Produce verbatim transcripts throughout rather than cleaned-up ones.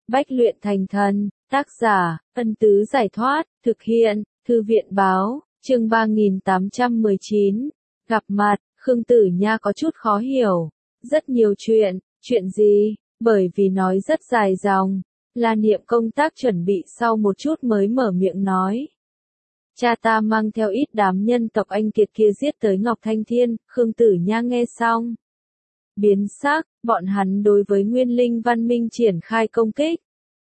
Bách luyện thành thần, tác giả, Ân Tứ Giải Thoát, thực hiện, Thư viện Báo, chương ba nghìn tám trăm mười chín. Gặp mặt, Khương Tử Nha có chút khó hiểu. Rất nhiều chuyện, chuyện gì? Bởi vì nói rất dài dòng. La Niệm công tác chuẩn bị sau một chút mới mở miệng nói. Cha ta mang theo ít đám nhân tộc Anh Kiệt kia giết tới Ngọc Thanh Thiên, Khương Tử Nha nghe xong. Biến sắc, bọn hắn đối với Nguyên Linh Văn Minh triển khai công kích.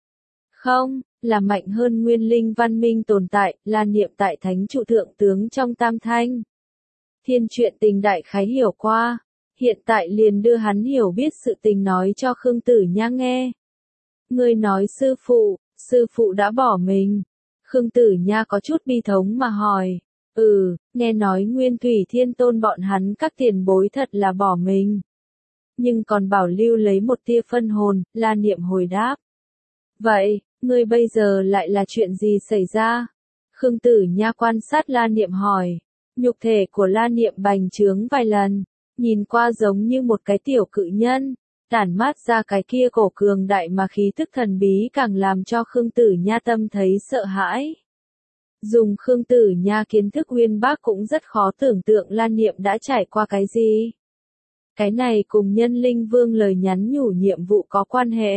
Không, là mạnh hơn Nguyên Linh Văn Minh tồn tại, La Niệm tại Thánh Trụ Thượng Tướng trong Tam Thanh. Thiên chuyện tình đại khái hiểu qua, hiện tại liền đưa hắn hiểu biết sự tình nói cho Khương Tử Nha nghe. Ngươi nói sư phụ, sư phụ đã bỏ mình. Khương Tử Nha có chút bi thống mà hỏi. Ừ, nghe nói Nguyên Thủy Thiên Tôn bọn hắn các tiền bối thật là bỏ mình. Nhưng còn bảo lưu lấy một tia phân hồn, La Niệm hồi đáp. Vậy, ngươi bây giờ lại là chuyện gì xảy ra? Khương Tử Nha quan sát La Niệm hỏi. Nhục thể của La Niệm bành trướng vài lần, nhìn qua giống như một cái tiểu cự nhân, tản mát ra cái kia cổ cường đại mà khí tức thần bí càng làm cho Khương Tử Nha tâm thấy sợ hãi. Dùng Khương Tử Nha kiến thức uyên bác cũng rất khó tưởng tượng La Niệm đã trải qua cái gì. Cái này cùng Nhân Linh Vương lời nhắn nhủ nhiệm vụ có quan hệ.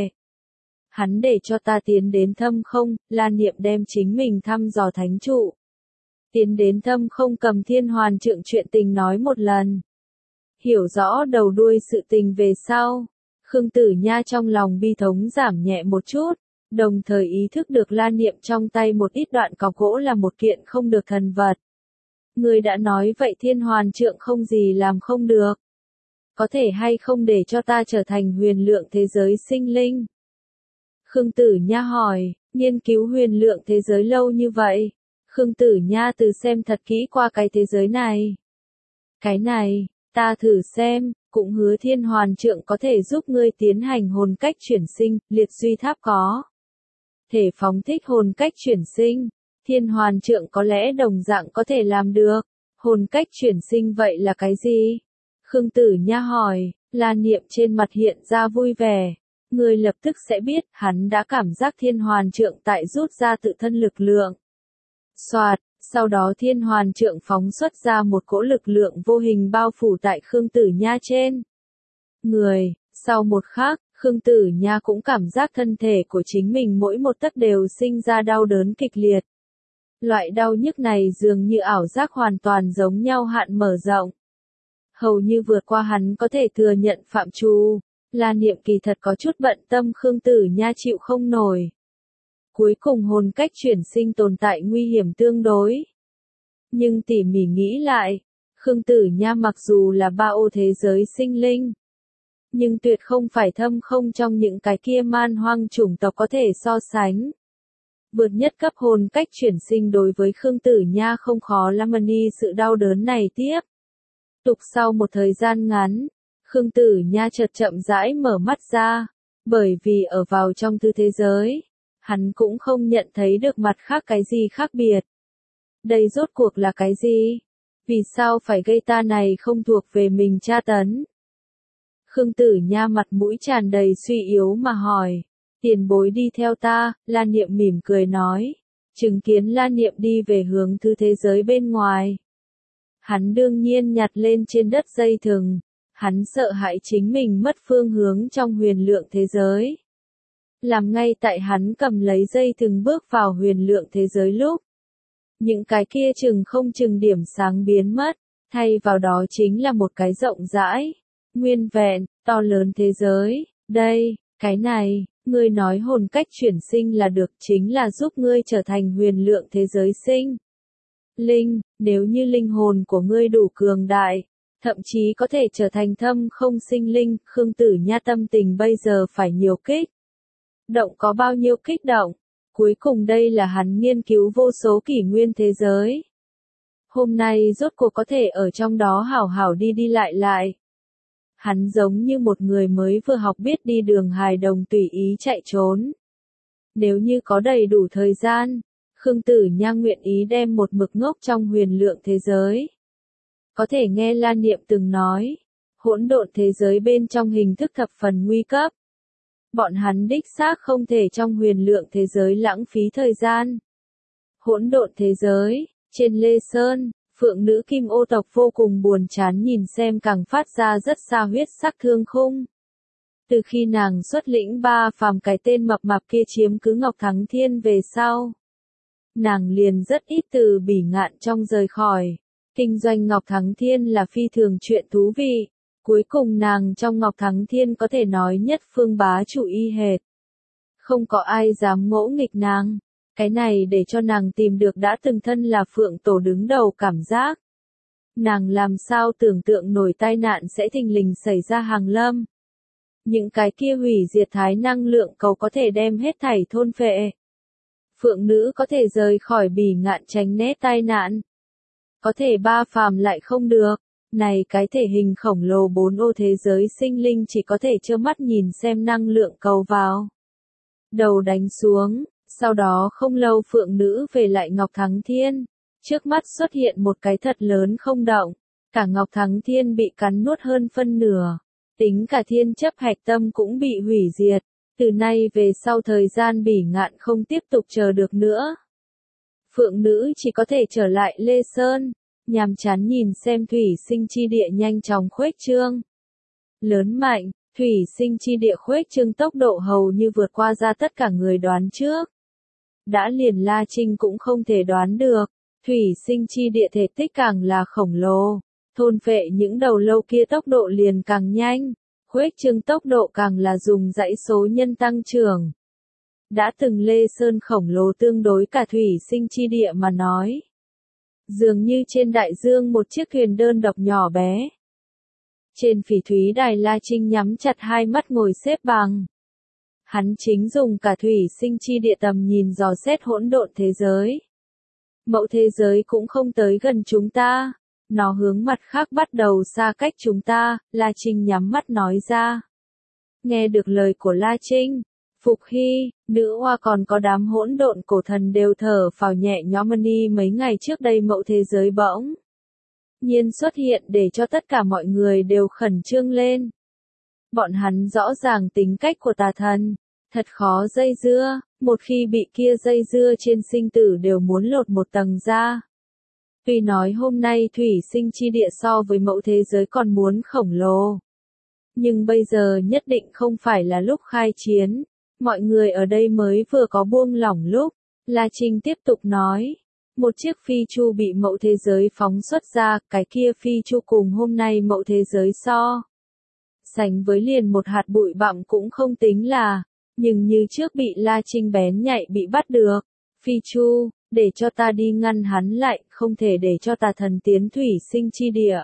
Hắn để cho ta tiến đến thâm không, La Niệm đem chính mình thăm dò thánh trụ. Tiến đến thâm không cầm Thiên Hoàn Trượng chuyện tình nói một lần. Hiểu rõ đầu đuôi sự tình về sau, Khương Tử Nha trong lòng bi thống giảm nhẹ một chút, đồng thời ý thức được La Niệm trong tay một ít đoạn cọc gỗ là một kiện không được thần vật. Người đã nói vậy Thiên Hoàn Trượng không gì làm không được. Có thể hay không để cho ta trở thành huyền lượng thế giới sinh linh? Khương Tử Nha hỏi, nghiên cứu huyền lượng thế giới lâu như vậy. Khương Tử Nha từ xem thật kỹ qua cái thế giới này. Cái này, ta thử xem, cũng hứa Thiên Hoàn Trượng có thể giúp ngươi tiến hành hồn cách chuyển sinh, liệt duy tháp có thể phóng thích hồn cách chuyển sinh. Thiên Hoàn Trượng có lẽ đồng dạng có thể làm được. Hồn cách chuyển sinh vậy là cái gì? Khương Tử Nha hỏi, La Niệm trên mặt hiện ra vui vẻ. Ngươi lập tức sẽ biết, hắn đã cảm giác Thiên Hoàn Trượng tại rút ra tự thân lực lượng. Soạt, sau đó Thiên Hoàn Trượng phóng xuất ra một cỗ lực lượng vô hình bao phủ tại Khương Tử Nha trên người. Sau một khắc, Khương Tử Nha cũng cảm giác thân thể của chính mình mỗi một tấc đều sinh ra đau đớn kịch liệt. Loại đau nhức này dường như ảo giác hoàn toàn giống nhau hạn mở rộng. Hầu như vượt qua hắn có thể thừa nhận phạm trù. La Niệm kỳ thật có chút bận tâm Khương Tử Nha chịu không nổi. Cuối cùng hồn cách chuyển sinh tồn tại nguy hiểm tương đối. Nhưng tỉ mỉ nghĩ lại, Khương Tử Nha mặc dù là ba ô thế giới sinh linh, nhưng tuyệt không phải thâm không trong những cái kia man hoang chủng tộc có thể so sánh. Vượt nhất cấp hồn cách chuyển sinh đối với Khương Tử Nha không khó lắm ni sự đau đớn này tiếp. Tục sau một thời gian ngắn, Khương Tử Nha chợt chậm rãi mở mắt ra, bởi vì ở vào trong tư thế giới, hắn cũng không nhận thấy được mặt khác cái gì khác biệt. Đây rốt cuộc là cái gì? Vì sao phải gây ta này không thuộc về mình tra tấn? Khương Tử Nha mặt mũi tràn đầy suy yếu mà hỏi. Tiền bối đi theo ta, La Niệm mỉm cười nói. Chứng kiến La Niệm đi về hướng thứ thế giới bên ngoài. Hắn đương nhiên nhặt lên trên đất dây thừng. Hắn sợ hãi chính mình mất phương hướng trong huyền lượng thế giới. Làm ngay tại hắn cầm lấy dây thừng bước vào huyền lượng thế giới lúc. Những cái kia chừng không chừng điểm sáng biến mất, thay vào đó chính là một cái rộng rãi, nguyên vẹn, to lớn thế giới. Đây, cái này, ngươi nói hồn cách chuyển sinh là được chính là giúp ngươi trở thành huyền lượng thế giới sinh. Linh, nếu như linh hồn của ngươi đủ cường đại, thậm chí có thể trở thành thâm không sinh linh, Khương Tử Nha tâm tình bây giờ phải nhiều kích động có bao nhiêu kích động. Cuối cùng đây là hắn nghiên cứu vô số kỷ nguyên thế giới. Hôm nay rốt cuộc có thể ở trong đó hảo hảo đi đi lại lại. Hắn giống như một người mới vừa học biết đi đường hài đồng tùy ý chạy trốn. Nếu như có đầy đủ thời gian, Khương Tử Nha nguyện ý đem một mực ngốc trong huyền lượng thế giới. Có thể nghe La Niệm từng nói, hỗn độn thế giới bên trong hình thức thập phần nguy cấp. Bọn hắn đích xác không thể trong huyền lượng thế giới lãng phí thời gian. Hỗn độn thế giới, trên Lê Sơn, phượng nữ kim ô tộc vô cùng buồn chán nhìn xem càng phát ra rất xa huyết sắc thương khung. Từ khi nàng xuất lĩnh ba phàm cái tên mập mạp kia chiếm cứ Ngọc Thắng Thiên về sau, nàng liền rất ít từ bỉ ngạn trong rời khỏi. Kinh doanh Ngọc Thắng Thiên là phi thường chuyện thú vị. Cuối cùng nàng trong Ngọc Thắng Thiên có thể nói nhất phương bá chủ y hệt. Không có ai dám ngỗ nghịch nàng. Cái này để cho nàng tìm được đã từng thân là phượng tổ đứng đầu cảm giác. Nàng làm sao tưởng tượng nổi tai nạn sẽ thình lình xảy ra hàng lâm. Những cái kia hủy diệt thái năng lượng cầu có thể đem hết thảy thôn phệ. Phượng nữ có thể rời khỏi bỉ ngạn tránh né tai nạn. Có thể ba phàm lại không được. Này cái thể hình khổng lồ bốn ô thế giới sinh linh chỉ có thể trơ mắt nhìn xem năng lượng cầu vào. Đầu đánh xuống, sau đó không lâu phượng nữ về lại Ngọc Thắng Thiên. Trước mắt xuất hiện một cái thật lớn không động. Cả Ngọc Thắng Thiên bị cắn nuốt hơn phân nửa. Tính cả thiên chấp hạch tâm cũng bị hủy diệt. Từ nay về sau thời gian bỉ ngạn không tiếp tục chờ được nữa. Phượng nữ chỉ có thể trở lại Lê Sơn. Nhàm chán nhìn xem thủy sinh chi địa nhanh chóng khuếch trương. Lớn mạnh, thủy sinh chi địa khuếch trương tốc độ hầu như vượt qua ra tất cả người đoán trước. Đã liền La Trinh cũng không thể đoán được, thủy sinh chi địa thể tích càng là khổng lồ, thôn phệ những đầu lâu kia tốc độ liền càng nhanh, khuếch trương tốc độ càng là dùng dãy số nhân tăng trưởng. Đã từng Lê Sơn khổng lồ tương đối cả thủy sinh chi địa mà nói. Dường như trên đại dương một chiếc thuyền đơn độc nhỏ bé. Trên phỉ thúy đài La Trinh nhắm chặt hai mắt ngồi xếp bằng. Hắn chính dùng cả thủy sinh chi địa tầm nhìn dò xét hỗn độn thế giới. Mẫu thế giới cũng không tới gần chúng ta. Nó hướng mặt khác bắt đầu xa cách chúng ta, La Trinh nhắm mắt nói ra. Nghe được lời của La Trinh. Phục Hy, nữ hoa còn có đám hỗn độn cổ thần đều thở phào nhẹ nhõm. Ni mấy ngày trước đây mẫu thế giới bỗng nhiên xuất hiện để cho tất cả mọi người đều khẩn trương lên. Bọn hắn rõ ràng tính cách của tà thần, thật khó dây dưa, một khi bị kia dây dưa trên sinh tử đều muốn lột một tầng ra. Tuy nói hôm nay thủy sinh chi địa so với mẫu thế giới còn muốn khổng lồ, nhưng bây giờ nhất định không phải là lúc khai chiến. Mọi người ở đây mới vừa có buông lỏng lúc, La Trinh tiếp tục nói. Một chiếc phi chu bị mẫu thế giới phóng xuất ra, cái kia phi chu cùng hôm nay mẫu thế giới so. Sánh với liền một hạt bụi bặm cũng không tính là, nhưng như trước bị La Trinh bén nhạy bị bắt được. Phi chu, để cho ta đi ngăn hắn lại, không thể để cho tà thần tiến thủy sinh chi địa.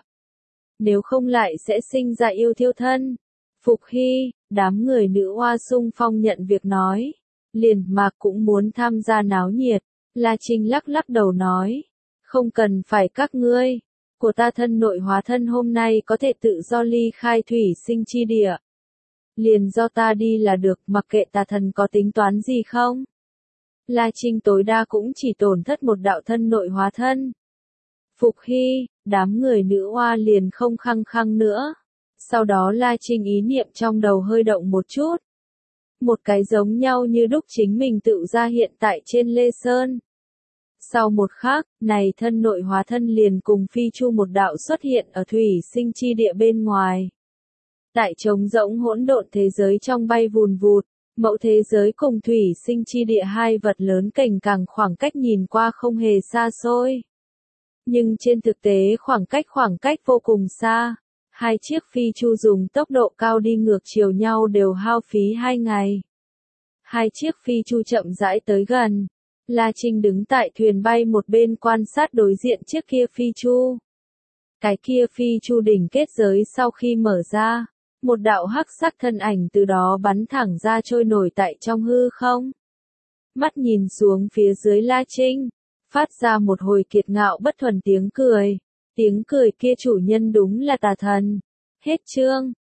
Nếu không lại sẽ sinh ra yêu thiêu thân. Phục Hy, đám người nữ hoa xung phong nhận việc nói. Liền Mạc cũng muốn tham gia náo nhiệt. La Trinh lắc lắc đầu nói. Không cần phải các ngươi. Của ta thân nội hóa thân hôm nay có thể tự do ly khai thủy sinh chi địa. Liền do ta đi là được, mặc kệ tà thần có tính toán gì không. La Trinh tối đa cũng chỉ tổn thất một đạo thân nội hóa thân. Phục Hy, đám người nữ hoa liền không khăng khăng nữa. Sau đó La Trinh ý niệm trong đầu hơi động một chút. Một cái giống nhau như đúc chính mình tự ra hiện tại trên Lê Sơn. Sau một khắc, này thân nội hóa thân liền cùng phi chu một đạo xuất hiện ở thủy sinh chi địa bên ngoài. Tại trống rỗng hỗn độn thế giới trong bay vùn vụt, mẫu thế giới cùng thủy sinh chi địa hai vật lớn cảnh càng khoảng cách nhìn qua không hề xa xôi. Nhưng trên thực tế khoảng cách khoảng cách vô cùng xa. Hai chiếc phi chu dùng tốc độ cao đi ngược chiều nhau đều hao phí hai ngày. Hai chiếc phi chu chậm rãi tới gần. La Trinh đứng tại thuyền bay một bên quan sát đối diện chiếc kia phi chu. Cái kia phi chu đỉnh kết giới sau khi mở ra, một đạo hắc sắc thân ảnh từ đó bắn thẳng ra trôi nổi tại trong hư không. Mắt nhìn xuống phía dưới La Trinh, phát ra một hồi kiệt ngạo bất thuần tiếng cười. Tiếng cười kia chủ nhân đúng là tà thần. Hết chương.